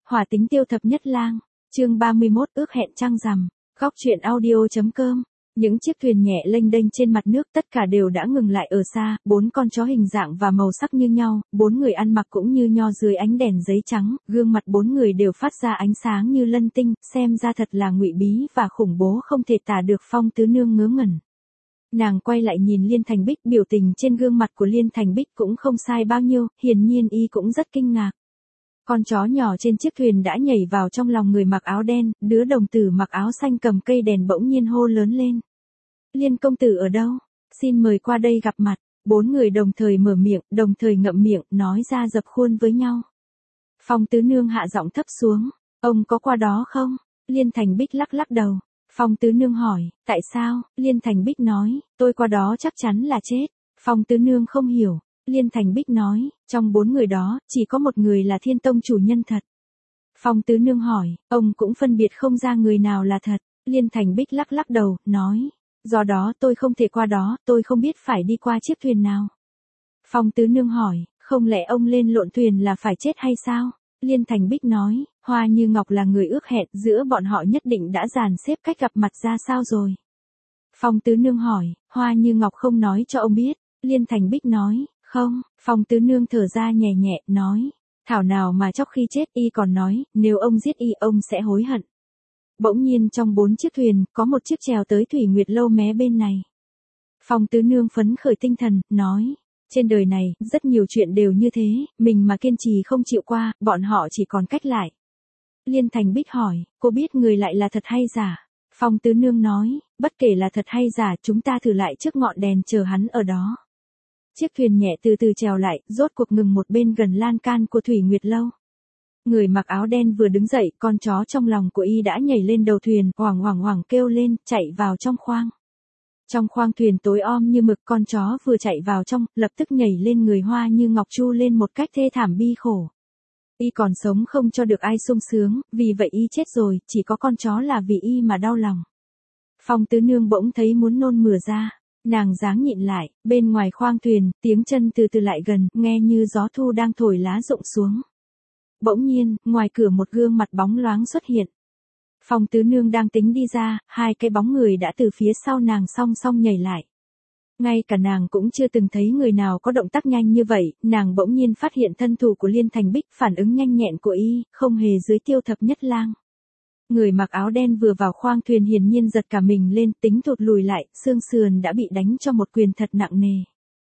Hỏa tính tiêu thập nhất lang, chương 31 ước hẹn trăng rằm, góc truyện audio.com. Những chiếc thuyền nhẹ lênh đênh trên mặt nước tất cả đều đã ngừng lại ở xa, 4 con chó hình dạng và màu sắc như nhau, 4 người ăn mặc cũng như nho dưới ánh đèn giấy trắng, gương mặt 4 người đều phát ra ánh sáng như lân tinh, xem ra thật là ngụy bí và khủng bố không thể tả được. Phong tứ nương ngớ ngẩn. Nàng quay lại nhìn Liên Thành Bích, biểu tình trên gương mặt của Liên Thành Bích cũng không sai bao nhiêu, hiển nhiên y cũng rất kinh ngạc. Con chó nhỏ trên chiếc thuyền đã nhảy vào trong lòng người mặc áo đen, đứa đồng tử mặc áo xanh cầm cây đèn bỗng nhiên hô lớn lên. Liên công tử ở đâu? Xin mời qua đây gặp mặt. 4 người đồng thời mở miệng, đồng thời ngậm miệng, nói ra dập khuôn với nhau. Phong tứ nương hạ giọng thấp xuống. Ông có qua đó không? Liên Thành Bích lắc lắc đầu. Phong tứ nương hỏi, tại sao? Liên Thành Bích nói, tôi qua đó chắc chắn là chết. Phong tứ nương không hiểu. Liên Thành Bích nói, trong 4 người đó, chỉ có một người là Thiên Tông chủ nhân thật. Phong tứ nương hỏi, ông cũng phân biệt không ra người nào là thật. Liên Thành Bích lắc lắc đầu, nói, do đó tôi không thể qua đó, tôi không biết phải đi qua chiếc thuyền nào. Phong tứ nương hỏi, không lẽ ông lên lộn thuyền là phải chết hay sao? Liên Thành Bích nói, Hoa Như Ngọc là người ước hẹn, giữa bọn họ nhất định đã dàn xếp cách gặp mặt ra sao rồi. Phong tứ nương hỏi, Hoa Như Ngọc không nói cho ông biết. Liên Thành Bích nói, không. Phong tứ nương thở ra nhẹ nhẹ, nói, thảo nào mà chóc khi chết y còn nói, nếu ông giết y ông sẽ hối hận. Bỗng nhiên trong 4 chiếc thuyền, có một chiếc chèo tới Thủy Nguyệt Lâu mé bên này. Phong tứ nương phấn khởi tinh thần, nói, trên đời này, rất nhiều chuyện đều như thế, mình mà kiên trì không chịu qua, bọn họ chỉ còn cách lại. Liên Thành Bích hỏi, cô biết người lại là thật hay giả? Phong tứ nương nói, bất kể là thật hay giả chúng ta thử lại trước ngọn đèn chờ hắn ở đó. Chiếc thuyền nhẹ từ từ trèo lại, rốt cuộc ngừng một bên gần lan can của Thủy Nguyệt Lâu. Người mặc áo đen vừa đứng dậy, con chó trong lòng của y đã nhảy lên đầu thuyền, hoảng hoảng hoảng kêu lên, chạy vào trong khoang. Trong khoang thuyền tối om như mực, con chó vừa chạy vào trong, lập tức nhảy lên người Hoa Như Ngọc chu lên một cách thê thảm bi khổ. Y còn sống không cho được ai sung sướng, vì vậy y chết rồi, chỉ có con chó là vì y mà đau lòng. Phong tứ nương bỗng thấy muốn nôn mửa ra. Nàng dáng nhịn lại, bên ngoài khoang thuyền, tiếng chân từ từ lại gần, nghe như gió thu đang thổi lá rụng xuống. Bỗng nhiên, ngoài cửa một gương mặt bóng loáng xuất hiện. Phong tứ nương đang tính đi ra, 2 cái bóng người đã từ phía sau nàng song song nhảy lại. Ngay cả nàng cũng chưa từng thấy người nào có động tác nhanh như vậy, nàng bỗng nhiên phát hiện thân thủ của Liên Thành Bích, phản ứng nhanh nhẹn của y, không hề dưới tiêu thập nhất lang. Người mặc áo đen vừa vào khoang thuyền hiển nhiên giật cả mình lên, tính thụt lùi lại, xương sườn đã bị đánh cho một quyền thật nặng nề.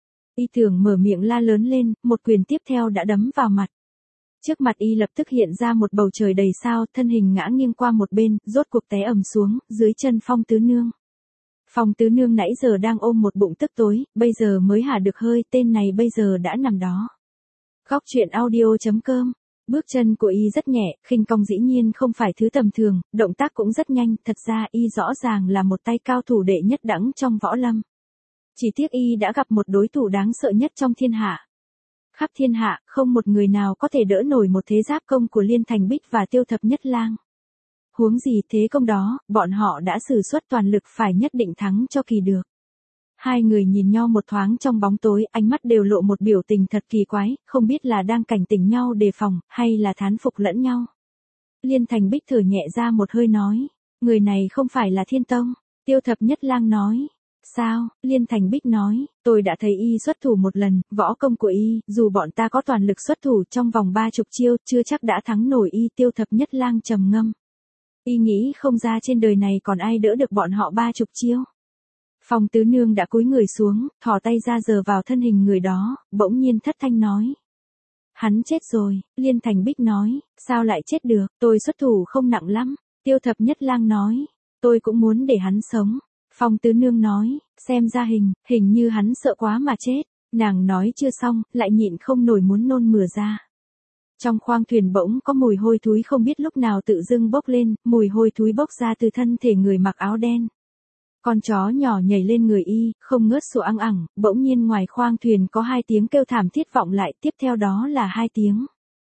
Y tưởng mở miệng la lớn lên, một quyền tiếp theo đã đấm vào mặt. Trước mặt y lập tức hiện ra một bầu trời đầy sao, thân hình ngã nghiêng qua một bên, rốt cuộc té ầm xuống, dưới chân Phong tứ nương. Phong tứ nương nãy giờ đang ôm một bụng tức tối, bây giờ mới hả được hơi, tên này bây giờ đã nằm đó. Góc truyện audio.com. Bước chân của y rất nhẹ, khinh công dĩ nhiên không phải thứ tầm thường, động tác cũng rất nhanh, thật ra y rõ ràng là một tay cao thủ đệ nhất đẳng trong võ lâm. Chỉ tiếc y đã gặp một đối thủ đáng sợ nhất trong thiên hạ. Khắp thiên hạ, không một người nào có thể đỡ nổi một thế giáp công của Liên Thành Bích và Tiêu Thập Nhất Lang. Huống gì thế công đó, bọn họ đã sử xuất toàn lực phải nhất định thắng cho kỳ được. 2 người nhìn nhau một thoáng trong bóng tối, ánh mắt đều lộ một biểu tình thật kỳ quái, không biết là đang cảnh tỉnh nhau đề phòng, hay là thán phục lẫn nhau. Liên Thành Bích thở nhẹ ra một hơi nói, người này không phải là Thiên Tông. Tiêu Thập Nhất Lang nói, sao? Liên Thành Bích nói, tôi đã thấy y xuất thủ một lần, võ công của y, dù bọn ta có toàn lực xuất thủ trong vòng 30 chiêu, chưa chắc đã thắng nổi y. Tiêu Thập Nhất Lang trầm ngâm. Y nghĩ không ra trên đời này còn ai đỡ được bọn họ 30 chiêu. Phong tứ nương đã cúi người xuống, thò tay ra giở vào thân hình người đó, bỗng nhiên thất thanh nói. Hắn chết rồi. Liên Thành Bích nói, sao lại chết được, tôi xuất thủ không nặng lắm. Tiêu Thập Nhất Lang nói, tôi cũng muốn để hắn sống. Phong tứ nương nói, xem ra hình như hắn sợ quá mà chết. Nàng nói chưa xong, lại nhịn không nổi muốn nôn mửa ra. Trong khoang thuyền bỗng có mùi hôi thối không biết lúc nào tự dưng bốc lên, mùi hôi thối bốc ra từ thân thể người mặc áo đen. Con chó nhỏ nhảy lên người y, không ngớt sủa ăng ẳng, bỗng nhiên ngoài khoang thuyền có 2 tiếng kêu thảm thiết vọng lại, tiếp theo đó là 2 tiếng.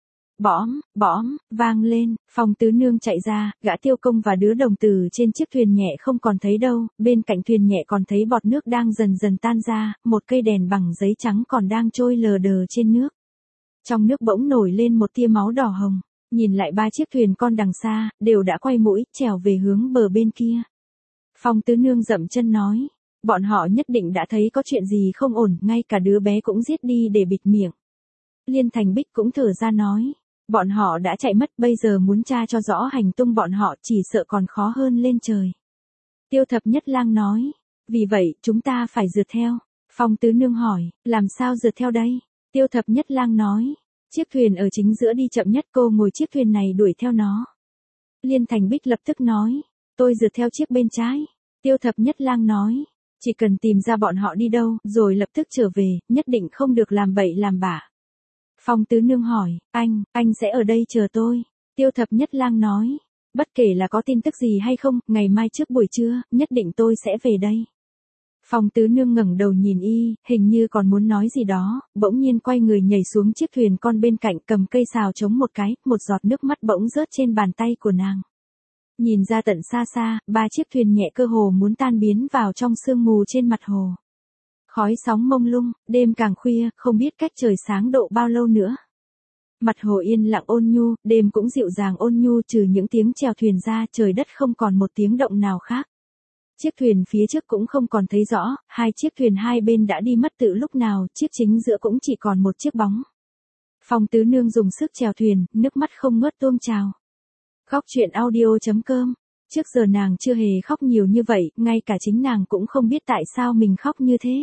Bõm, bõm, vang lên, Phong tứ nương chạy ra, gã Tiêu Công và đứa đồng tử trên chiếc thuyền nhẹ không còn thấy đâu, bên cạnh thuyền nhẹ còn thấy bọt nước đang dần dần tan ra, một cây đèn bằng giấy trắng còn đang trôi lờ đờ trên nước. Trong nước bỗng nổi lên một tia máu đỏ hồng. Nhìn lại ba chiếc thuyền con đằng xa, đều đã quay mũi, trèo về hướng bờ bên kia. Phong tứ nương dậm chân nói, bọn họ nhất định đã thấy có chuyện gì không ổn, ngay cả đứa bé cũng giết đi để bịt miệng. Liên Thành Bích cũng thở ra nói, bọn họ đã chạy mất, bây giờ muốn tra cho rõ hành tung bọn họ chỉ sợ còn khó hơn lên trời. Tiêu Thập Nhất Lang nói, vì vậy chúng ta phải rượt theo. Phong tứ nương hỏi, làm sao rượt theo đây? Tiêu Thập Nhất Lang nói, chiếc thuyền ở chính giữa đi chậm nhất, cô ngồi chiếc thuyền này đuổi theo nó. Liên Thành Bích lập tức nói, tôi rượt theo chiếc bên trái. Tiêu Thập Nhất Lang nói, chỉ cần tìm ra bọn họ đi đâu, rồi lập tức trở về, nhất định không được làm bậy làm bạ. Phong tứ nương hỏi, anh sẽ ở đây chờ tôi. Tiêu Thập Nhất Lang nói, bất kể là có tin tức gì hay không, ngày mai trước buổi trưa, nhất định tôi sẽ về đây. Phong tứ nương ngẩng đầu nhìn y, hình như còn muốn nói gì đó, bỗng nhiên quay người nhảy xuống chiếc thuyền con bên cạnh, cầm cây sào chống một cái, một giọt nước mắt bỗng rớt trên bàn tay của nàng. Nhìn ra tận xa xa, ba chiếc thuyền nhẹ cơ hồ muốn tan biến vào trong sương mù trên mặt hồ. Khói sóng mông lung, đêm càng khuya, không biết cách trời sáng độ bao lâu nữa. Mặt hồ yên lặng ôn nhu, đêm cũng dịu dàng ôn nhu, trừ những tiếng chèo thuyền ra, trời đất không còn một tiếng động nào khác. Chiếc thuyền phía trước cũng không còn thấy rõ, hai chiếc thuyền hai bên đã đi mất từ lúc nào, chiếc chính giữa cũng chỉ còn một chiếc bóng. Phong tứ nương dùng sức chèo thuyền, nước mắt không ngớt tuôn trào. Khóc chuyện audio.com. Trước giờ nàng chưa hề khóc nhiều như vậy, ngay cả chính nàng cũng không biết tại sao mình khóc như thế.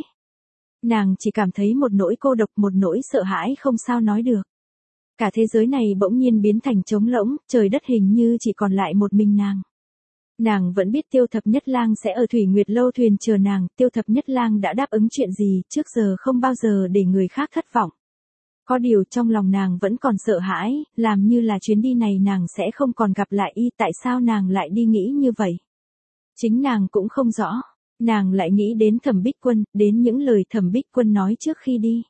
Nàng chỉ cảm thấy một nỗi cô độc, một nỗi sợ hãi không sao nói được. Cả thế giới này bỗng nhiên biến thành trống rỗng, trời đất hình như chỉ còn lại một mình nàng. Nàng vẫn biết Tiêu Thập Nhất Lang sẽ ở Thủy Nguyệt Lâu thuyền chờ nàng, Tiêu Thập Nhất Lang đã đáp ứng chuyện gì, trước giờ không bao giờ để người khác thất vọng. Có điều trong lòng nàng vẫn còn sợ hãi, làm như là chuyến đi này nàng sẽ không còn gặp lại y, tại sao nàng lại đi nghĩ như vậy? Chính nàng cũng không rõ, nàng lại nghĩ đến Thẩm Bích Quân, đến những lời Thẩm Bích Quân nói trước khi đi.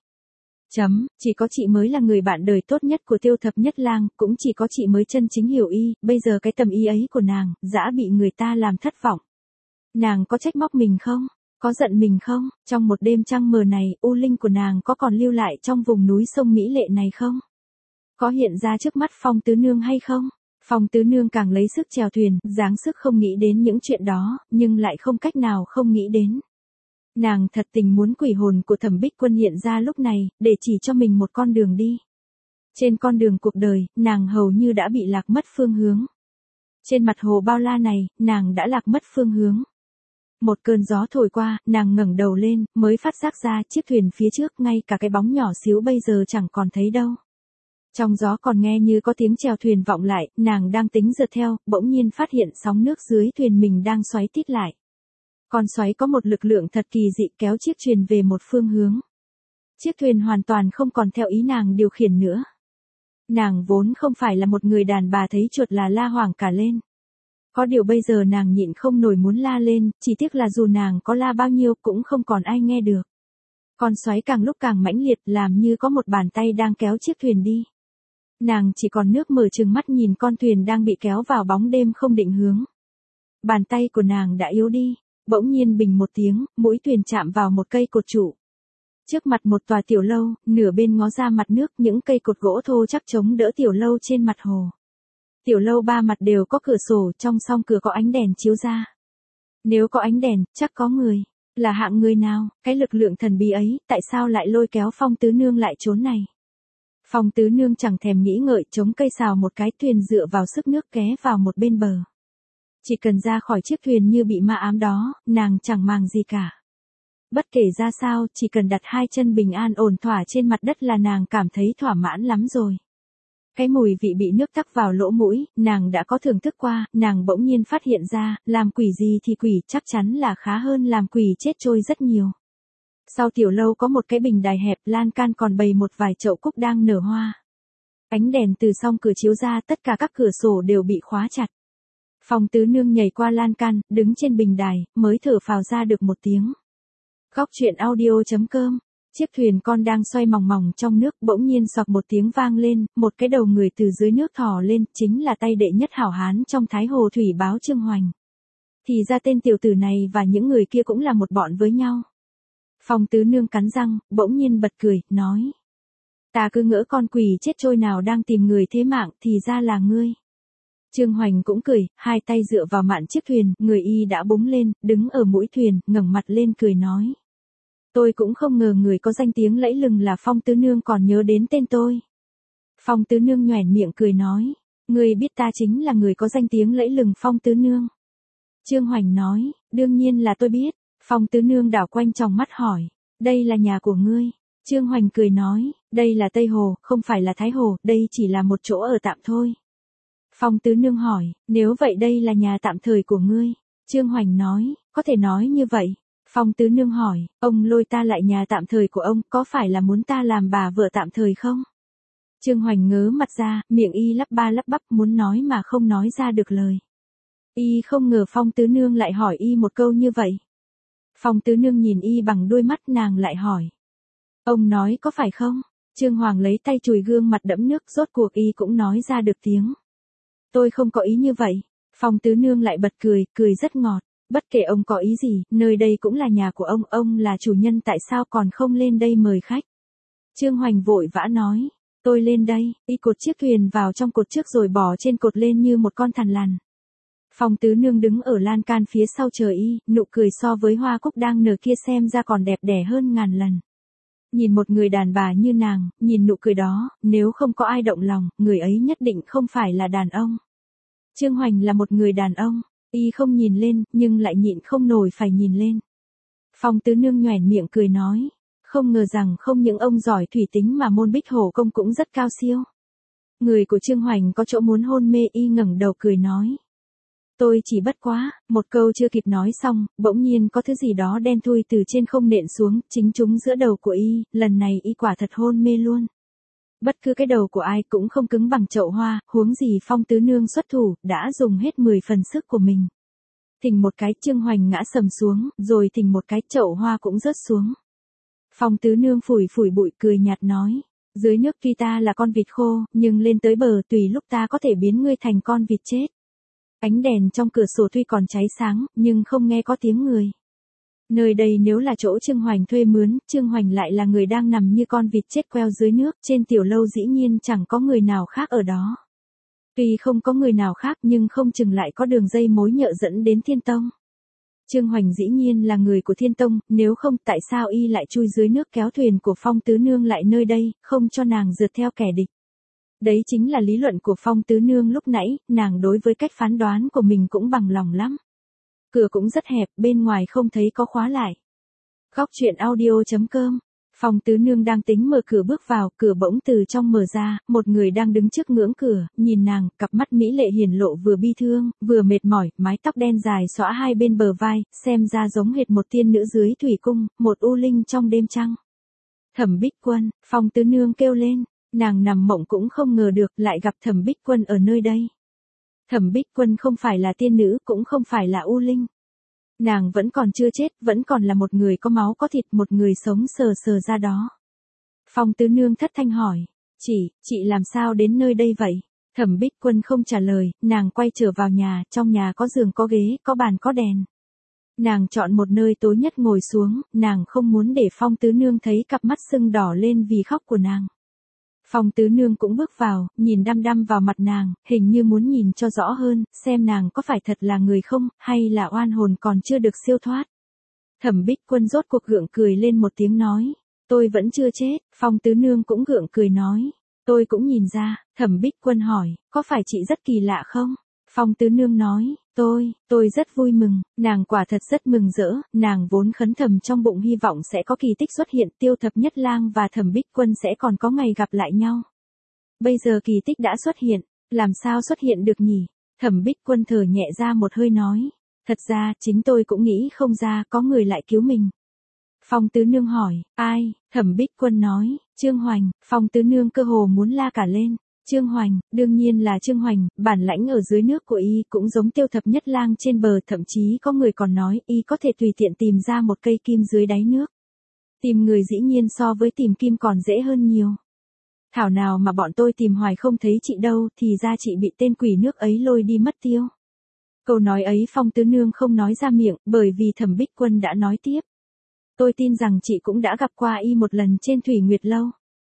Chỉ có chị mới là người bạn đời tốt nhất của Tiêu Thập Nhất Lang, cũng chỉ có chị mới chân chính hiểu y, bây giờ cái tầm ý ấy của nàng, dã bị người ta làm thất vọng. Nàng có trách móc mình không? Có giận mình không? Trong một đêm trăng mờ này, u linh của nàng có còn lưu lại trong vùng núi sông Mỹ Lệ này không? Có hiện ra trước mắt Phong tứ nương hay không? Phong tứ nương càng lấy sức chèo thuyền, dáng sức không nghĩ đến những chuyện đó, nhưng lại không cách nào không nghĩ đến. Nàng thật tình muốn quỷ hồn của Thẩm Bích Quân hiện ra lúc này, để chỉ cho mình một con đường đi. Trên con đường cuộc đời, nàng hầu như đã bị lạc mất phương hướng. Trên mặt hồ bao la này, nàng đã lạc mất phương hướng. Một cơn gió thổi qua, nàng ngẩng đầu lên, mới phát giác ra chiếc thuyền phía trước, ngay cả cái bóng nhỏ xíu bây giờ chẳng còn thấy đâu. Trong gió còn nghe như có tiếng chèo thuyền vọng lại, nàng đang tính rượt theo, bỗng nhiên phát hiện sóng nước dưới thuyền mình đang xoáy tít lại. Con xoáy có một lực lượng thật kỳ dị kéo chiếc thuyền về một phương hướng. Chiếc thuyền hoàn toàn không còn theo ý nàng điều khiển nữa. Nàng vốn không phải là một người đàn bà thấy chuột là la hoảng cả lên. Có điều bây giờ nàng nhịn không nổi muốn la lên, chỉ tiếc là dù nàng có la bao nhiêu cũng không còn ai nghe được. Con xoáy càng lúc càng mãnh liệt, làm như có một bàn tay đang kéo chiếc thuyền đi. Nàng chỉ còn nước mở trừng mắt nhìn con thuyền đang bị kéo vào bóng đêm không định hướng. Bàn tay của nàng đã yếu đi, bỗng nhiên bình một tiếng, mũi thuyền chạm vào một cây cột trụ. Trước mặt một tòa tiểu lâu, nửa bên ngó ra mặt nước, những cây cột gỗ thô chắc chống đỡ tiểu lâu trên mặt hồ. Tiểu lâu ba mặt đều có cửa sổ, trong song cửa có ánh đèn chiếu ra. Nếu có ánh đèn, chắc có người. Là hạng người nào? Cái lực lượng thần bí ấy, tại sao lại lôi kéo Phong tứ nương lại chốn này? Phong tứ nương chẳng thèm nghĩ ngợi, chống cây sào một cái, thuyền dựa vào sức nước ghé vào một bên bờ. Chỉ cần ra khỏi chiếc thuyền như bị ma ám đó, nàng chẳng màng gì cả. Bất kể ra sao, chỉ cần đặt hai chân bình an ổn thỏa trên mặt đất là nàng cảm thấy thỏa mãn lắm rồi. Cái mùi vị bị nước tắc vào lỗ mũi, nàng đã có thưởng thức qua, nàng bỗng nhiên phát hiện ra, làm quỷ gì thì quỷ, chắc chắn là khá hơn làm quỷ chết trôi rất nhiều. Sau tiểu lâu có một cái bình đài hẹp, lan can còn bày một vài chậu cúc đang nở hoa. Ánh đèn từ song cửa chiếu ra, tất cả các cửa sổ đều bị khóa chặt. Phong tứ nương nhảy qua lan can, đứng trên bình đài, mới thở phào ra được một tiếng. Khóc chuyện audio.com. Chiếc thuyền con đang xoay mòng mòng trong nước, bỗng nhiên xộc một tiếng vang lên, một cái đầu người từ dưới nước thò lên, chính là tay đệ nhất hảo hán trong Thái Hồ Thủy Báo Trương Hoành. Thì ra tên tiểu tử này và những người kia cũng là một bọn với nhau. Phong tứ nương cắn răng, bỗng nhiên bật cười, nói. Ta cứ ngỡ con quỷ chết trôi nào đang tìm người thế mạng thì ra là ngươi. Trương Hoành cũng cười, hai tay dựa vào mạn chiếc thuyền, người y đã búng lên, đứng ở mũi thuyền, ngẩng mặt lên cười nói. Tôi cũng không ngờ người có danh tiếng lẫy lừng là Phong Tứ Nương còn nhớ đến tên tôi. Phong Tứ Nương nhoẻn miệng cười nói, ngươi biết ta chính là người có danh tiếng lẫy lừng Phong Tứ Nương. Trương Hoành nói, đương nhiên là tôi biết. Phong Tứ Nương đảo quanh tròng mắt hỏi, đây là nhà của ngươi. Trương Hoành cười nói, đây là Tây Hồ, không phải là Thái Hồ, đây chỉ là một chỗ ở tạm thôi. Phong Tứ Nương hỏi, nếu vậy đây là nhà tạm thời của ngươi. Trương Hoành nói, có thể nói như vậy. Phong Tứ Nương hỏi, ông lôi ta lại nhà tạm thời của ông, có phải là muốn ta làm bà vợ tạm thời không? Trương Hoành ngớ mặt ra, miệng y lắp ba lắp bắp muốn nói mà không nói ra được lời. Y không ngờ Phong Tứ Nương lại hỏi y một câu như vậy. Phong Tứ Nương nhìn y bằng đôi mắt, nàng lại hỏi. Ông nói có phải không? Trương Hoàng lấy tay chùi gương mặt đẫm nước, rốt cuộc y cũng nói ra được tiếng. Tôi không có ý như vậy. Phong Tứ Nương lại bật cười, cười rất ngọt. Bất kể ông có ý gì, nơi đây cũng là nhà của ông là chủ nhân tại sao còn không lên đây mời khách? Trương Hoành vội vã nói, tôi lên đây, y cột chiếc thuyền vào trong cột trước rồi bỏ trên cột lên như một con thằn lằn. Phong Tứ Nương đứng ở lan can phía sau chờ y, nụ cười so với hoa cúc đang nở kia xem ra còn đẹp đẽ hơn ngàn lần. Nhìn một người đàn bà như nàng, nhìn nụ cười đó, nếu không có ai động lòng, người ấy nhất định không phải là đàn ông. Trương Hoành là một người đàn ông, y không nhìn lên, nhưng lại nhịn không nổi phải nhìn lên. Phong Tứ Nương nhoẻn miệng cười nói, không ngờ rằng không những ông giỏi thủy tính mà môn Bích Hổ công cũng rất cao siêu. Người của Trương Hoành có chỗ muốn hôn mê, y ngẩng đầu cười nói. Tôi chỉ bất quá, một câu chưa kịp nói xong, bỗng nhiên có thứ gì đó đen thui từ trên không nện xuống, chính trúng giữa đầu của y, lần này y quả thật hôn mê luôn. Bất cứ cái đầu của ai cũng không cứng bằng chậu hoa, huống gì Phong Tứ Nương xuất thủ, đã dùng hết 10 phần sức của mình. Thình một cái Trương Hoành ngã sầm xuống, rồi thình một cái chậu hoa cũng rớt xuống. Phong Tứ Nương phủi phủi bụi cười nhạt nói, dưới nước tuy ta là con vịt khô, nhưng lên tới bờ tùy lúc ta có thể biến ngươi thành con vịt chết. Ánh đèn trong cửa sổ tuy còn cháy sáng, nhưng không nghe có tiếng người. Nơi đây nếu là chỗ Trương Hoành thuê mướn, Trương Hoành lại là người đang nằm như con vịt chết queo dưới nước, trên tiểu lâu dĩ nhiên chẳng có người nào khác ở đó. Tuy không có người nào khác nhưng không chừng lại có đường dây mối nhợ dẫn đến Thiên Tông. Trương Hoành dĩ nhiên là người của Thiên Tông, nếu không tại sao y lại chui dưới nước kéo thuyền của Phong Tứ Nương lại nơi đây, không cho nàng rượt theo kẻ địch. Đấy chính là lý luận của Phong Tứ Nương lúc nãy, nàng đối với cách phán đoán của mình cũng bằng lòng lắm. Cửa cũng rất hẹp, bên ngoài không thấy có khóa lại. Góc truyện audio.com. Phong Tứ Nương đang tính mở cửa bước vào, cửa bỗng từ trong mở ra, một người đang đứng trước ngưỡng cửa, nhìn nàng, cặp mắt mỹ lệ hiển lộ vừa bi thương, vừa mệt mỏi, mái tóc đen dài xõa hai bên bờ vai, xem ra giống hệt một tiên nữ dưới thủy cung, một u linh trong đêm trăng. Thẩm Bích Quân, Phong Tứ Nương kêu lên, nàng nằm mộng cũng không ngờ được lại gặp Thẩm Bích Quân ở nơi đây. Thẩm Bích Quân không phải là tiên nữ, cũng không phải là u linh. Nàng vẫn còn chưa chết, vẫn còn là một người có máu có thịt, một người sống sờ sờ ra đó. Phong Tứ Nương thất thanh hỏi, chị làm sao đến nơi đây vậy? Thẩm Bích Quân không trả lời, nàng quay trở vào nhà, trong nhà có giường có ghế, có bàn có đèn. Nàng chọn một nơi tối nhất ngồi xuống, nàng không muốn để Phong Tứ Nương thấy cặp mắt sưng đỏ lên vì khóc của nàng. Phong Tứ Nương cũng bước vào, nhìn đăm đăm vào mặt nàng, hình như muốn nhìn cho rõ hơn, xem nàng có phải thật là người không, hay là oan hồn còn chưa được siêu thoát. Thẩm Bích Quân rốt cuộc gượng cười lên một tiếng nói, tôi vẫn chưa chết. Phong Tứ Nương cũng gượng cười nói, tôi cũng nhìn ra. Thẩm Bích Quân hỏi, có phải chị rất kỳ lạ không? Phong Tứ Nương nói, tôi rất vui mừng, nàng quả thật rất mừng rỡ, nàng vốn khấn thầm trong bụng hy vọng sẽ có kỳ tích xuất hiện, Tiêu Thập Nhất Lang và Thẩm Bích Quân sẽ còn có ngày gặp lại nhau. Bây giờ kỳ tích đã xuất hiện, làm sao xuất hiện được nhỉ? Thẩm Bích Quân thở nhẹ ra một hơi nói, thật ra chính tôi cũng nghĩ không ra có người lại cứu mình. Phong Tứ Nương hỏi, ai? Thẩm Bích Quân nói, Trương Hoành. Phong Tứ Nương cơ hồ muốn la cả lên. Trương Hoành, đương nhiên là Trương Hoành, bản lãnh ở dưới nước của y cũng giống Tiêu Thập Nhất Lang trên bờ, thậm chí có người còn nói y có thể tùy tiện tìm ra một cây kim dưới đáy nước. Tìm người dĩ nhiên so với tìm kim còn dễ hơn nhiều. Thảo nào mà bọn tôi tìm hoài không thấy chị đâu, thì ra chị bị tên quỷ nước ấy lôi đi mất tiêu. Câu nói ấy Phong Tứ Nương không nói ra miệng, bởi vì Thẩm Bích Quân đã nói tiếp. Tôi tin rằng chị cũng đã gặp qua y một lần trên Thủy Nguyệt Lâu.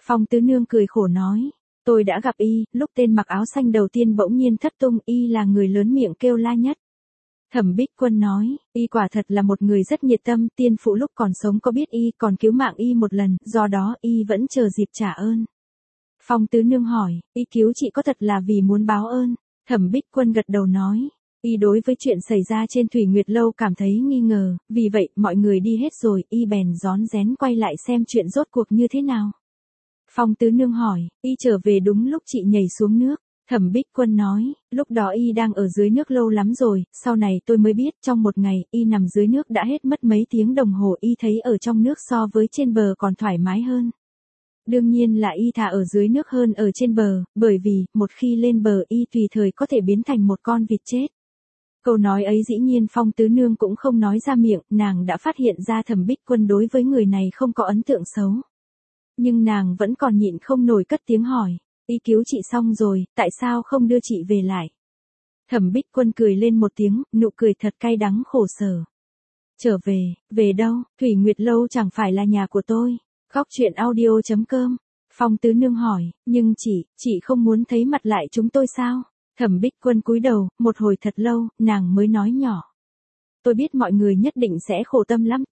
Phong Tứ Nương cười khổ nói, tôi đã gặp y, lúc tên mặc áo xanh đầu tiên bỗng nhiên thất tung, y là người lớn miệng kêu la nhất. Thẩm Bích Quân nói, y quả thật là một người rất nhiệt tâm, tiên phụ lúc còn sống có biết y còn cứu mạng y một lần, do đó y vẫn chờ dịp trả ơn. Phong Tứ Nương hỏi, y cứu chị có thật là vì muốn báo ơn? Thẩm Bích Quân gật đầu nói, y đối với chuyện xảy ra trên Thủy Nguyệt Lâu cảm thấy nghi ngờ, vì vậy mọi người đi hết rồi, y bèn rón rén quay lại xem chuyện rốt cuộc như thế nào. Phong Tứ Nương hỏi, y trở về đúng lúc chị nhảy xuống nước. Thẩm Bích Quân nói, lúc đó y đang ở dưới nước lâu lắm rồi, sau này tôi mới biết trong một ngày, y nằm dưới nước đã hết mất mấy tiếng đồng hồ, y thấy ở trong nước so với trên bờ còn thoải mái hơn. Đương nhiên là y thà ở dưới nước hơn ở trên bờ, bởi vì, một khi lên bờ y tùy thời có thể biến thành một con vịt chết. Câu nói ấy dĩ nhiên Phong Tứ Nương cũng không nói ra miệng, nàng đã phát hiện ra Thẩm Bích Quân đối với người này không có ấn tượng xấu. Nhưng nàng vẫn còn nhịn không nổi cất tiếng hỏi, y cứu chị xong rồi, tại sao không đưa chị về lại? Thẩm Bích Quân cười lên một tiếng, nụ cười thật cay đắng khổ sở. Trở về, về đâu, Thủy Nguyệt Lâu chẳng phải là nhà của tôi. Góc truyện audio.com. Phong Tứ Nương hỏi, nhưng chị không muốn thấy mặt lại chúng tôi sao? Thẩm Bích Quân cúi đầu, một hồi thật lâu, nàng mới nói nhỏ. Tôi biết mọi người nhất định sẽ khổ tâm lắm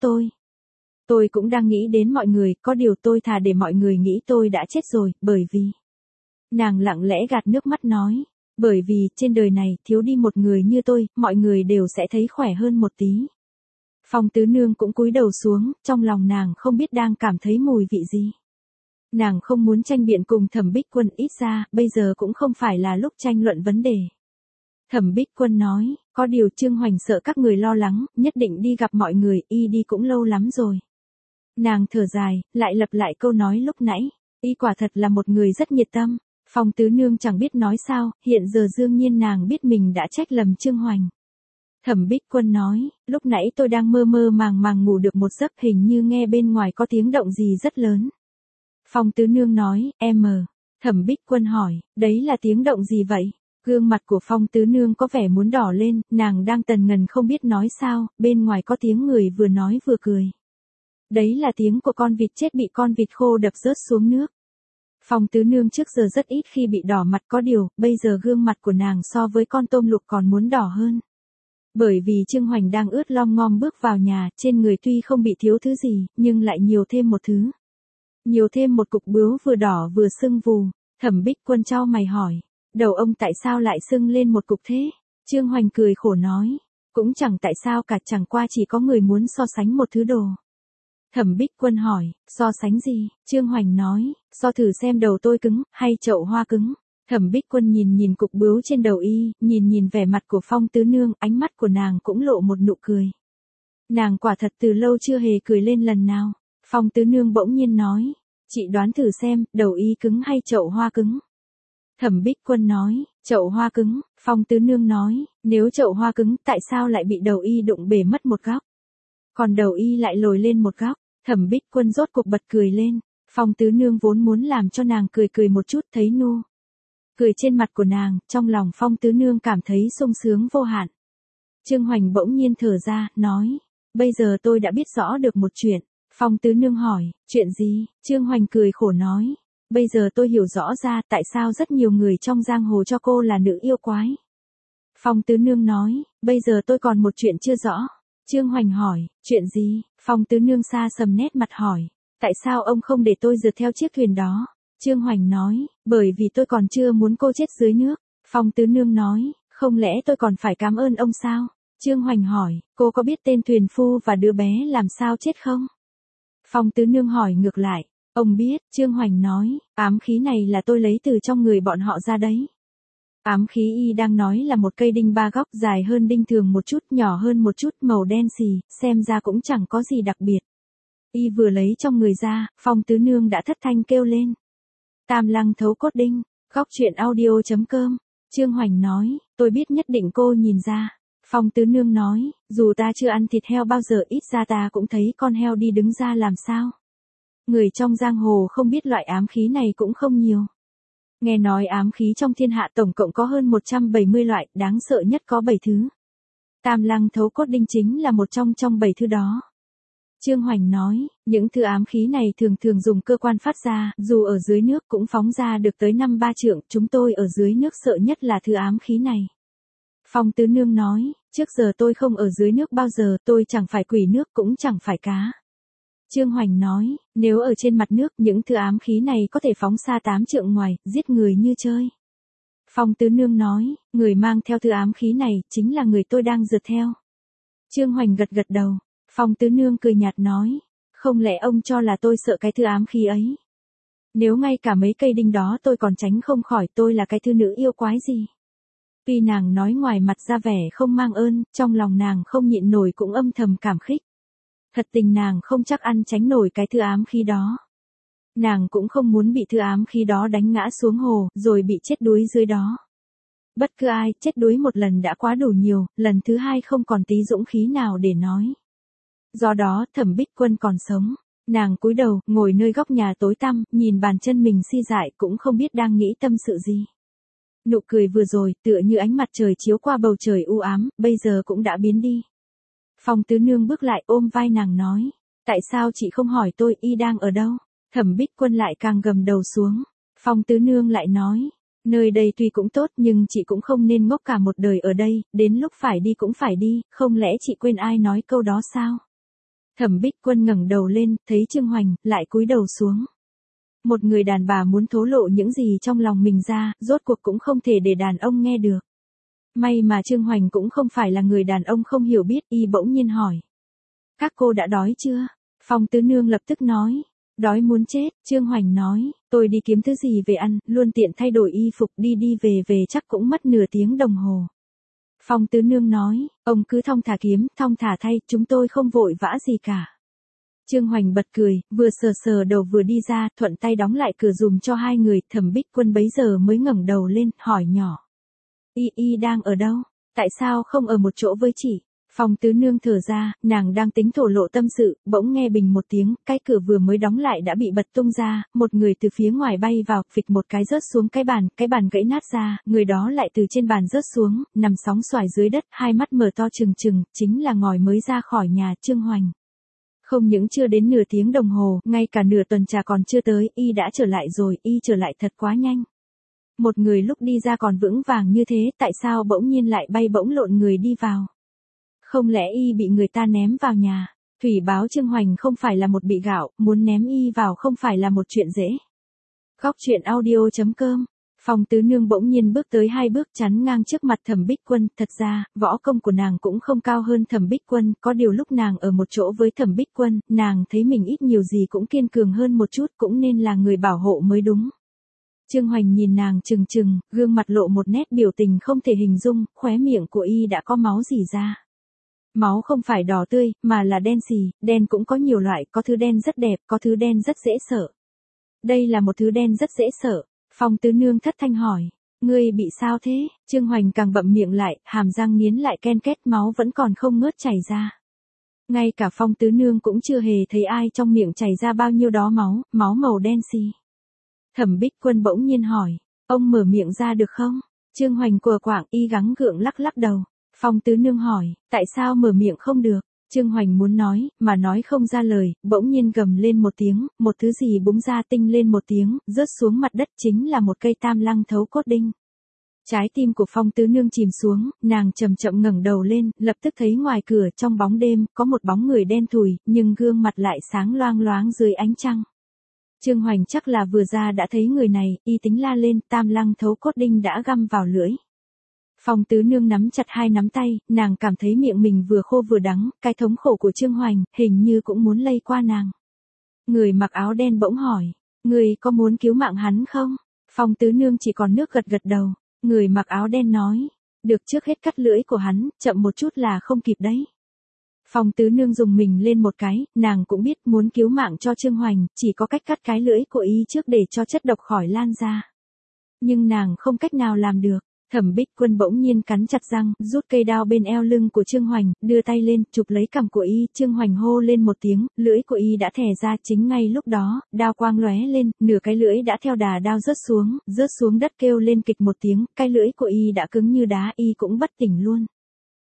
tôi cũng đang nghĩ đến mọi người, có điều tôi thà để mọi người nghĩ tôi đã chết rồi, bởi vì... Nàng lặng lẽ gạt nước mắt nói, bởi vì trên đời này thiếu đi một người như tôi, mọi người đều sẽ thấy khỏe hơn một tí. Phong Tứ Nương cũng cúi đầu xuống, trong lòng nàng không biết đang cảm thấy mùi vị gì. Nàng không muốn tranh biện cùng Thẩm Bích Quân, ít ra, bây giờ cũng không phải là lúc tranh luận vấn đề. Thẩm Bích Quân nói, có điều Trương Hoành sợ các người lo lắng, nhất định đi gặp mọi người, y đi cũng lâu lắm rồi. Nàng thở dài, lại lặp lại câu nói lúc nãy, y quả thật là một người rất nhiệt tâm. Phong Tứ Nương chẳng biết nói sao, hiện giờ đương nhiên nàng biết mình đã trách lầm Trương Hoành. Thẩm Bích Quân nói, lúc nãy tôi đang mơ mơ màng ngủ được một giấc, hình như nghe bên ngoài có tiếng động gì rất lớn. Phong Tứ Nương nói, Thẩm Bích Quân hỏi, đấy là tiếng động gì vậy? Gương mặt của Phong Tứ Nương có vẻ muốn đỏ lên, nàng đang tần ngần không biết nói sao, bên ngoài có tiếng người vừa nói vừa cười. Đấy là tiếng của con vịt chết bị con vịt khô đập rớt xuống nước. Phong Tứ Nương trước giờ rất ít khi bị đỏ mặt, có điều, bây giờ gương mặt của nàng so với con tôm luộc còn muốn đỏ hơn. Bởi vì Trương Hoành đang ướt lom ngom bước vào nhà, trên người tuy không bị thiếu thứ gì, nhưng lại nhiều thêm một thứ. Nhiều thêm một cục bướu vừa đỏ vừa sưng vù. Thẩm Bích Quân chau mày hỏi, đầu ông tại sao lại sưng lên một cục thế? Trương Hoành cười khổ nói, cũng chẳng tại sao cả, chẳng qua chỉ có người muốn so sánh một thứ đồ. Thẩm Bích Quân hỏi, so sánh gì? Trương Hoành nói, so thử xem đầu tôi cứng, hay chậu hoa cứng. Thẩm Bích Quân nhìn cục bướu trên đầu y, nhìn vẻ mặt của Phong Tứ Nương, ánh mắt của nàng cũng lộ một nụ cười. Nàng quả thật từ lâu chưa hề cười lên lần nào. Phong Tứ Nương bỗng nhiên nói, chị đoán thử xem, đầu y cứng hay chậu hoa cứng? Thẩm Bích Quân nói, chậu hoa cứng. Phong Tứ Nương nói, nếu chậu hoa cứng, tại sao lại bị đầu y đụng bể mất một góc? Còn đầu y lại lồi lên một góc. Thẩm Bích Quân rốt cuộc bật cười lên. Phong Tứ Nương vốn muốn làm cho nàng cười một chút, thấy nu cười trên mặt của nàng, trong lòng Phong Tứ Nương cảm thấy sung sướng vô hạn. Trương Hoành bỗng nhiên thở ra, nói, bây giờ tôi đã biết rõ được một chuyện. Phong Tứ Nương hỏi, chuyện gì? Trương Hoành cười khổ nói, bây giờ tôi hiểu rõ ra tại sao rất nhiều người trong giang hồ cho cô là nữ yêu quái. Phong Tứ Nương nói, bây giờ tôi còn một chuyện chưa rõ. Trương Hoành hỏi, chuyện gì? Phong Tứ Nương xa sầm nét mặt hỏi, tại sao ông không để tôi rượt theo chiếc thuyền đó? Trương Hoành nói, bởi vì tôi còn chưa muốn cô chết dưới nước. Phong Tứ Nương nói, không lẽ tôi còn phải cảm ơn ông sao? Trương Hoành hỏi, cô có biết tên thuyền phu và đứa bé làm sao chết không? Phong Tứ Nương hỏi ngược lại, ông biết. Trương Hoành nói, ám khí này là tôi lấy từ trong người bọn họ ra đấy. Ám khí y đang nói là một cây đinh ba góc dài hơn đinh thường một chút, nhỏ hơn một chút, màu đen xì, xem ra cũng chẳng có gì đặc biệt. Y vừa lấy trong người ra, Phong Tứ Nương đã thất thanh kêu lên. Tam lăng thấu cốt đinh. Góc truyện audio.com. Trương Hoành nói, tôi biết nhất định cô nhìn ra. Phong Tứ Nương nói, dù ta chưa ăn thịt heo bao giờ, ít ra ta cũng thấy con heo đi đứng ra làm sao. Người trong giang hồ không biết loại ám khí này cũng không nhiều. Nghe nói ám khí trong thiên hạ tổng cộng có hơn 170 loại, đáng sợ nhất có 7 thứ. Tam lăng thấu cốt đinh chính là một trong 7 thứ đó. Trương Hoành nói, những thứ ám khí này thường thường dùng cơ quan phát ra, dù ở dưới nước cũng phóng ra được tới 5-3 trượng, chúng tôi ở dưới nước sợ nhất là thứ ám khí này. Phong Tứ Nương nói, trước giờ tôi không ở dưới nước bao giờ, tôi chẳng phải quỷ nước cũng chẳng phải cá. Trương Hoành nói, nếu ở trên mặt nước, những thứ ám khí này có thể phóng xa 8 trượng ngoài, giết người như chơi. Phong Tứ Nương nói, người mang theo thứ ám khí này, chính là người tôi đang rượt theo. Trương Hoành gật gật đầu. Phong Tứ Nương cười nhạt nói, không lẽ ông cho là tôi sợ cái thứ ám khí ấy? Nếu ngay cả mấy cây đinh đó tôi còn tránh không khỏi, tôi là cái thứ nữ yêu quái gì? Tuy nàng nói ngoài mặt ra vẻ không mang ơn, trong lòng nàng không nhịn nổi cũng âm thầm cảm khích. Thật tình nàng không chắc ăn tránh nổi cái thứ ám khí đó. Nàng cũng không muốn bị thứ ám khí đó đánh ngã xuống hồ, rồi bị chết đuối dưới đó. Bất cứ ai chết đuối một lần đã quá đủ nhiều, lần thứ hai không còn tí dũng khí nào để nói. Do đó, Thẩm Bích Quân còn sống. Nàng cúi đầu, ngồi nơi góc nhà tối tăm, nhìn bàn chân mình si dại cũng không biết đang nghĩ tâm sự gì. Nụ cười vừa rồi, tựa như ánh mặt trời chiếu qua bầu trời u ám, bây giờ cũng đã biến đi. Phong Tứ Nương bước lại ôm vai nàng nói, tại sao chị không hỏi tôi y đang ở đâu? Thẩm Bích Quân lại càng gầm đầu xuống. Phong Tứ Nương lại nói, nơi đây tuy cũng tốt nhưng chị cũng không nên ngốc cả một đời ở đây, đến lúc phải đi cũng phải đi, không lẽ chị quên ai nói câu đó sao? Thẩm Bích Quân ngẩng đầu lên, thấy Trương Hoành, lại cúi đầu xuống. Một người đàn bà muốn thổ lộ những gì trong lòng mình ra, rốt cuộc cũng không thể để đàn ông nghe được. May mà Trương Hoành cũng không phải là người đàn ông không hiểu biết, y bỗng nhiên hỏi. Các cô đã đói chưa? Phong Tứ Nương lập tức nói. Đói muốn chết, Trương Hoành nói, tôi đi kiếm thứ gì về ăn, luôn tiện thay đổi y phục đi đi về chắc cũng mất nửa tiếng đồng hồ. Phong Tứ Nương nói, ông cứ thong thả kiếm, thong thả thay, chúng tôi không vội vã gì cả. Trương Hoành bật cười, vừa sờ sờ đầu vừa đi ra, thuận tay đóng lại cửa giùm cho hai người, Thẩm Bích Quân bấy giờ mới ngẩng đầu lên, hỏi nhỏ. Y đang ở đâu? Tại sao không ở một chỗ với chị? Phong Tứ Nương thở ra, nàng đang tính thổ lộ tâm sự, bỗng nghe bình một tiếng, cái cửa vừa mới đóng lại đã bị bật tung ra, một người từ phía ngoài bay vào, phịch một cái rớt xuống cái bàn gãy nát ra, người đó lại từ trên bàn rớt xuống, nằm sóng xoài dưới đất, hai mắt mở to trừng trừng, chính là ngòi mới ra khỏi nhà, Trương Hoành. Không những chưa đến nửa tiếng đồng hồ, ngay cả nửa tuần trà còn chưa tới, y đã trở lại rồi, y trở lại thật quá nhanh. Một người lúc đi ra còn vững vàng như thế, tại sao bỗng nhiên lại bay bỗng lộn người đi vào? Không lẽ y bị người ta ném vào nhà? Thủy báo Trương Hoành không phải là một bị gạo, muốn ném y vào không phải là một chuyện dễ. Góc truyện audio.com. Phong Tứ Nương bỗng nhiên bước tới 2 bước chắn ngang trước mặt Thẩm Bích Quân, thật ra, võ công của nàng cũng không cao hơn Thẩm Bích Quân, có điều lúc nàng ở một chỗ với Thẩm Bích Quân, nàng thấy mình ít nhiều gì cũng kiên cường hơn một chút, cũng nên là người bảo hộ mới đúng. Trương Hoành nhìn nàng trừng trừng, gương mặt lộ một nét biểu tình không thể hình dung, khóe miệng của y đã có máu rỉ ra. Máu không phải đỏ tươi, mà là đen xì, đen cũng có nhiều loại, có thứ đen rất đẹp, có thứ đen rất dễ sợ. Đây là một thứ đen rất dễ sợ. Phong Tứ Nương thất thanh hỏi, ngươi bị sao thế? Trương Hoành càng bậm miệng lại, hàm răng nghiến lại ken két, máu vẫn còn không ngớt chảy ra. Ngay cả Phong Tứ Nương cũng chưa hề thấy ai trong miệng chảy ra bao nhiêu đó máu màu đen xì. Thẩm Bích Quân bỗng nhiên hỏi, ông mở miệng ra được không? Trương Hoành quờ quạng y gắng gượng lắc lắc đầu. Phong Tứ Nương hỏi, tại sao mở miệng không được? Trương Hoành muốn nói, mà nói không ra lời, bỗng nhiên gầm lên một tiếng, một thứ gì búng ra tinh lên một tiếng, rớt xuống mặt đất, chính là một cây tam lăng thấu cốt đinh. Trái tim của Phong Tứ Nương chìm xuống, nàng chậm chậm ngẩng đầu lên, lập tức thấy ngoài cửa trong bóng đêm, có một bóng người đen thùi, nhưng gương mặt lại sáng loang loáng dưới ánh trăng. Trương Hoành chắc là vừa ra đã thấy người này, y tính la lên, tam lăng thấu cốt đinh đã găm vào lưỡi. Phong Tứ Nương nắm chặt 2 nắm tay, nàng cảm thấy miệng mình vừa khô vừa đắng, cái thống khổ của Trương Hoành, hình như cũng muốn lây qua nàng. Người mặc áo đen bỗng hỏi, người có muốn cứu mạng hắn không? Phong Tứ Nương chỉ còn nước gật gật đầu. Người mặc áo đen nói, được, trước hết cắt lưỡi của hắn, chậm một chút là không kịp đấy. Phong Tứ Nương dùng mình lên một cái, nàng cũng biết muốn cứu mạng cho Trương Hoành, chỉ có cách cắt cái lưỡi của y trước để cho chất độc khỏi lan ra. Nhưng nàng không cách nào làm được. Thẩm Bích Quân bỗng nhiên cắn chặt răng, rút cây đao bên eo lưng của Trương Hoành, đưa tay lên, chụp lấy cằm của y, Trương Hoành hô lên một tiếng, lưỡi của y đã thè ra, chính ngay lúc đó, đao quang lóe lên, nửa cái lưỡi đã theo đà đao rớt xuống đất kêu lên kịch một tiếng, cái lưỡi của y đã cứng như đá, y cũng bất tỉnh luôn.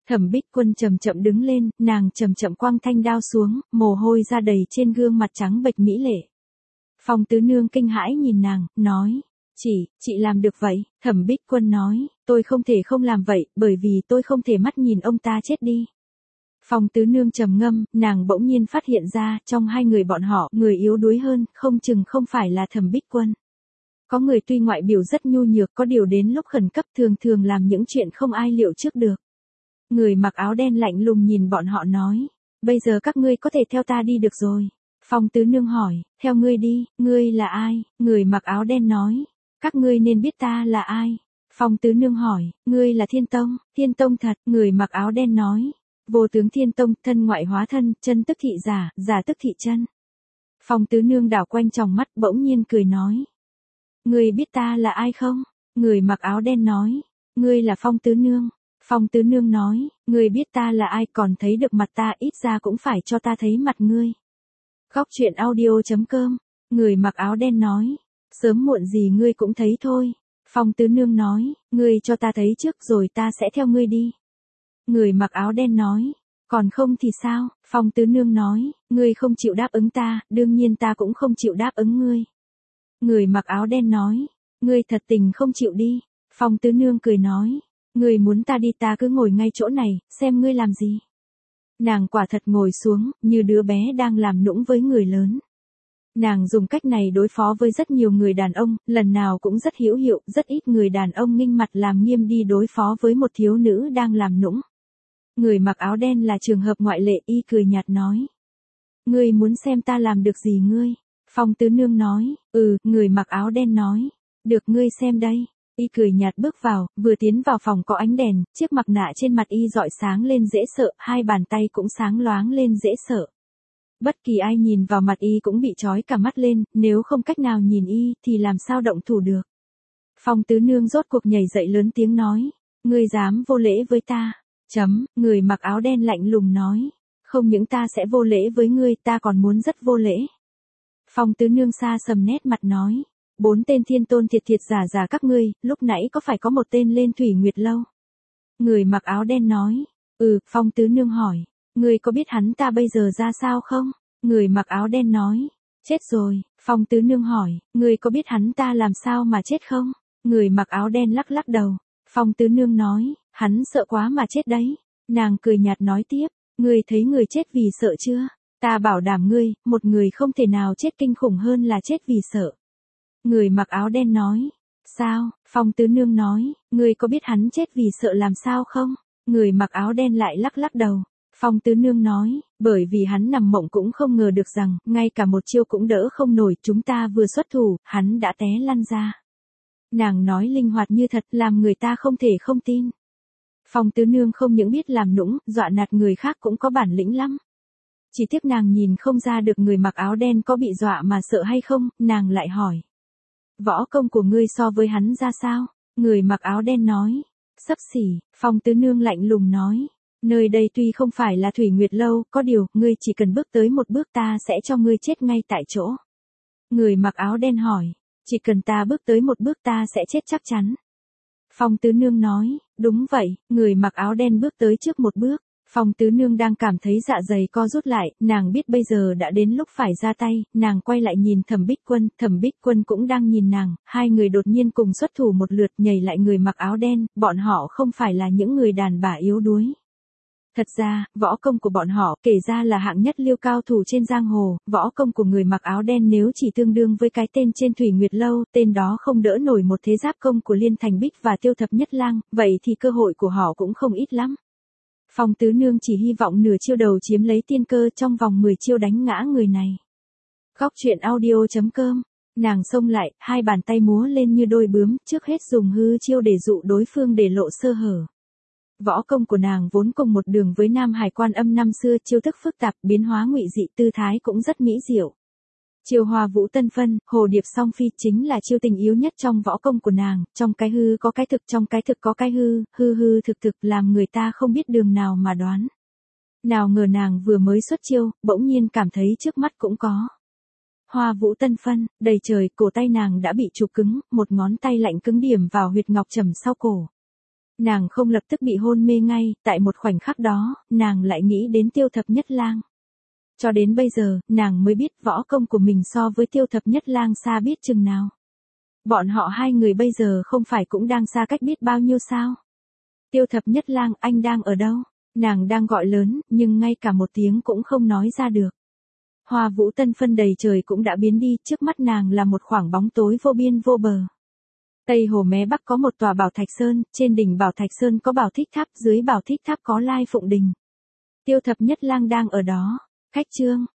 Thẩm Bích Quân chậm chậm đứng lên, nàng chậm chậm quăng thanh đao xuống, mồ hôi ra đầy trên gương mặt trắng bệch mỹ lệ. Phong Tứ Nương kinh hãi nhìn nàng, nói, chị làm được vậy. Thẩm Bích Quân nói, tôi không thể không làm vậy, bởi vì tôi không thể mắt nhìn ông ta chết đi. Phong Tứ Nương trầm ngâm, nàng bỗng nhiên phát hiện ra, trong hai người bọn họ, người yếu đuối hơn, không chừng không phải là Thẩm Bích Quân. Có người tuy ngoại biểu rất nhu nhược, có điều đến lúc khẩn cấp thường thường làm những chuyện không ai liệu trước được. Người mặc áo đen lạnh lùng nhìn bọn họ nói, bây giờ các ngươi có thể theo ta đi được rồi. Phong Tứ Nương hỏi, theo ngươi đi, ngươi là ai? Người mặc áo đen nói, các ngươi nên biết ta là ai. Phong Tứ Nương hỏi, ngươi là Thiên Tông thật. Người mặc áo đen nói, vô tướng Thiên Tông, thân ngoại hóa thân, chân tức thị giả, giả tức thị chân. Phong Tứ Nương đảo quanh tròng mắt bỗng nhiên cười nói, ngươi biết ta là ai không? Người mặc áo đen nói, ngươi là Phong Tứ Nương. Phong Tứ Nương nói, ngươi biết ta là ai, còn thấy được mặt ta, ít ra cũng phải cho ta thấy mặt ngươi. Góc truyện audio.com. Người mặc áo đen nói, sớm muộn gì ngươi cũng thấy thôi. Phong Tứ Nương nói, ngươi cho ta thấy trước rồi ta sẽ theo ngươi đi. Người mặc áo đen nói, còn không thì sao? Phong Tứ Nương nói, ngươi không chịu đáp ứng ta, đương nhiên ta cũng không chịu đáp ứng ngươi. Người mặc áo đen nói, ngươi thật tình không chịu đi. Phong Tứ Nương cười nói, ngươi muốn ta đi ta cứ ngồi ngay chỗ này, xem ngươi làm gì. Nàng quả thật ngồi xuống, như đứa bé đang làm nũng với người lớn. Nàng dùng cách này đối phó với rất nhiều người đàn ông, lần nào cũng rất hữu hiệu, rất ít người đàn ông nghinh mặt làm nghiêm đi đối phó với một thiếu nữ đang làm nũng. Người mặc áo đen là trường hợp ngoại lệ, y cười nhạt nói. Ngươi muốn xem ta làm được gì ngươi? Phong Tứ Nương nói, người mặc áo đen nói. Được ngươi xem đây. Y cười nhạt bước vào, vừa tiến vào phòng có ánh đèn, chiếc mặt nạ trên mặt y rọi sáng lên dễ sợ, hai bàn tay cũng sáng loáng lên dễ sợ. Bất kỳ ai nhìn vào mặt y cũng bị chói cả mắt lên, nếu không cách nào nhìn y, thì làm sao động thủ được. Phong Tứ Nương rốt cuộc nhảy dậy lớn tiếng nói, ngươi dám vô lễ với ta. Người mặc áo đen lạnh lùng nói, không những ta sẽ vô lễ với ngươi, ta còn muốn rất vô lễ. Phong Tứ Nương xa sầm nét mặt nói, 4 tên thiên tôn thiệt giả các ngươi, lúc nãy có phải có một tên lên Thủy Nguyệt Lâu? Người mặc áo đen nói, Phong Tứ Nương hỏi, ngươi có biết hắn ta bây giờ ra sao không? Người mặc áo đen nói, chết rồi. Phong Tứ Nương hỏi, ngươi có biết hắn ta làm sao mà chết không? Người mặc áo đen lắc lắc đầu. Phong Tứ Nương nói, hắn sợ quá mà chết đấy. Nàng cười nhạt nói tiếp, ngươi thấy người chết vì sợ chưa? Ta bảo đảm ngươi, một người không thể nào chết kinh khủng hơn là chết vì sợ. Người mặc áo đen nói, sao? Phong Tứ Nương nói, ngươi có biết hắn chết vì sợ làm sao không? Người mặc áo đen lại lắc lắc đầu. Phong Tứ Nương nói, bởi vì hắn nằm mộng cũng không ngờ được rằng, ngay cả một chiêu cũng đỡ không nổi, chúng ta vừa xuất thủ, hắn đã té lăn ra. Nàng nói linh hoạt như thật, làm người ta không thể không tin. Phong Tứ Nương không những biết làm nũng, dọa nạt người khác cũng có bản lĩnh lắm. Chỉ tiếc nàng nhìn không ra được người mặc áo đen có bị dọa mà sợ hay không, nàng lại hỏi. Võ công của ngươi so với hắn ra sao? Người mặc áo đen nói. Xấp xỉ. Phong Tứ Nương lạnh lùng nói. Nơi đây tuy không phải là Thủy Nguyệt Lâu, có điều, ngươi chỉ cần bước tới một bước ta sẽ cho ngươi chết ngay tại chỗ. Người mặc áo đen hỏi. Chỉ cần ta bước tới một bước ta sẽ chết chắc chắn. Phong Tứ Nương nói. Đúng vậy. Người mặc áo đen bước tới trước một bước. Phong Tứ Nương đang cảm thấy dạ dày co rút lại, nàng biết bây giờ đã đến lúc phải ra tay, nàng quay lại nhìn Thẩm Bích Quân cũng đang nhìn nàng, hai người đột nhiên cùng xuất thủ một lượt nhảy lại người mặc áo đen, bọn họ không phải là những người đàn bà yếu đuối. Thật ra, võ công của bọn họ kể ra là hạng nhất lưu cao thủ trên giang hồ, võ công của người mặc áo đen nếu chỉ tương đương với cái tên trên Thủy Nguyệt Lâu, tên đó không đỡ nổi một thế giáp công của Liên Thành Bích và Tiêu Thập Nhất Lang, vậy thì cơ hội của họ cũng không ít lắm. Phong Tứ Nương chỉ hy vọng nửa chiêu đầu chiếm lấy tiên cơ trong vòng 10 chiêu đánh ngã người này. Góc truyện audio.com. Nàng xông lại, hai bàn tay múa lên như đôi bướm, trước hết dùng hư chiêu để dụ đối phương để lộ sơ hở. Võ công của nàng vốn cùng một đường với Nam Hải Quan Âm năm xưa, chiêu thức phức tạp, biến hóa ngụy dị, tư thái cũng rất mỹ diệu. Chiêu Hoa Vũ Tân Phân, Hồ Điệp Song Phi chính là chiêu tình yếu nhất trong võ công của nàng, trong cái hư có cái thực, trong cái thực có cái hư, hư thực làm người ta không biết đường nào mà đoán. Nào ngờ nàng vừa mới xuất chiêu, bỗng nhiên cảm thấy trước mắt cũng có. Hoa Vũ Tân Phân, đầy trời, cổ tay nàng đã bị chụp cứng, một ngón tay lạnh cứng điểm vào huyệt ngọc trầm sau cổ. Nàng không lập tức bị hôn mê ngay, tại một khoảnh khắc đó, nàng lại nghĩ đến Tiêu Thập Nhất Lang. Cho đến bây giờ, nàng mới biết võ công của mình so với Tiêu Thập Nhất Lang xa biết chừng nào. Bọn họ hai người bây giờ không phải cũng đang xa cách biết bao nhiêu sao? Tiêu Thập Nhất Lang, anh đang ở đâu? Nàng đang gọi lớn, nhưng ngay cả một tiếng cũng không nói ra được. Hoa Vũ Tân phân đầy trời cũng đã biến đi, trước mắt nàng là một khoảng bóng tối vô biên vô bờ. Tây Hồ Mé Bắc có một tòa Bảo Thạch Sơn, trên đỉnh Bảo Thạch Sơn có Bảo Thích Tháp, dưới Bảo Thích Tháp có Lai Phụng Đình. Tiêu Thập Nhất Lang đang ở đó. Khách trương,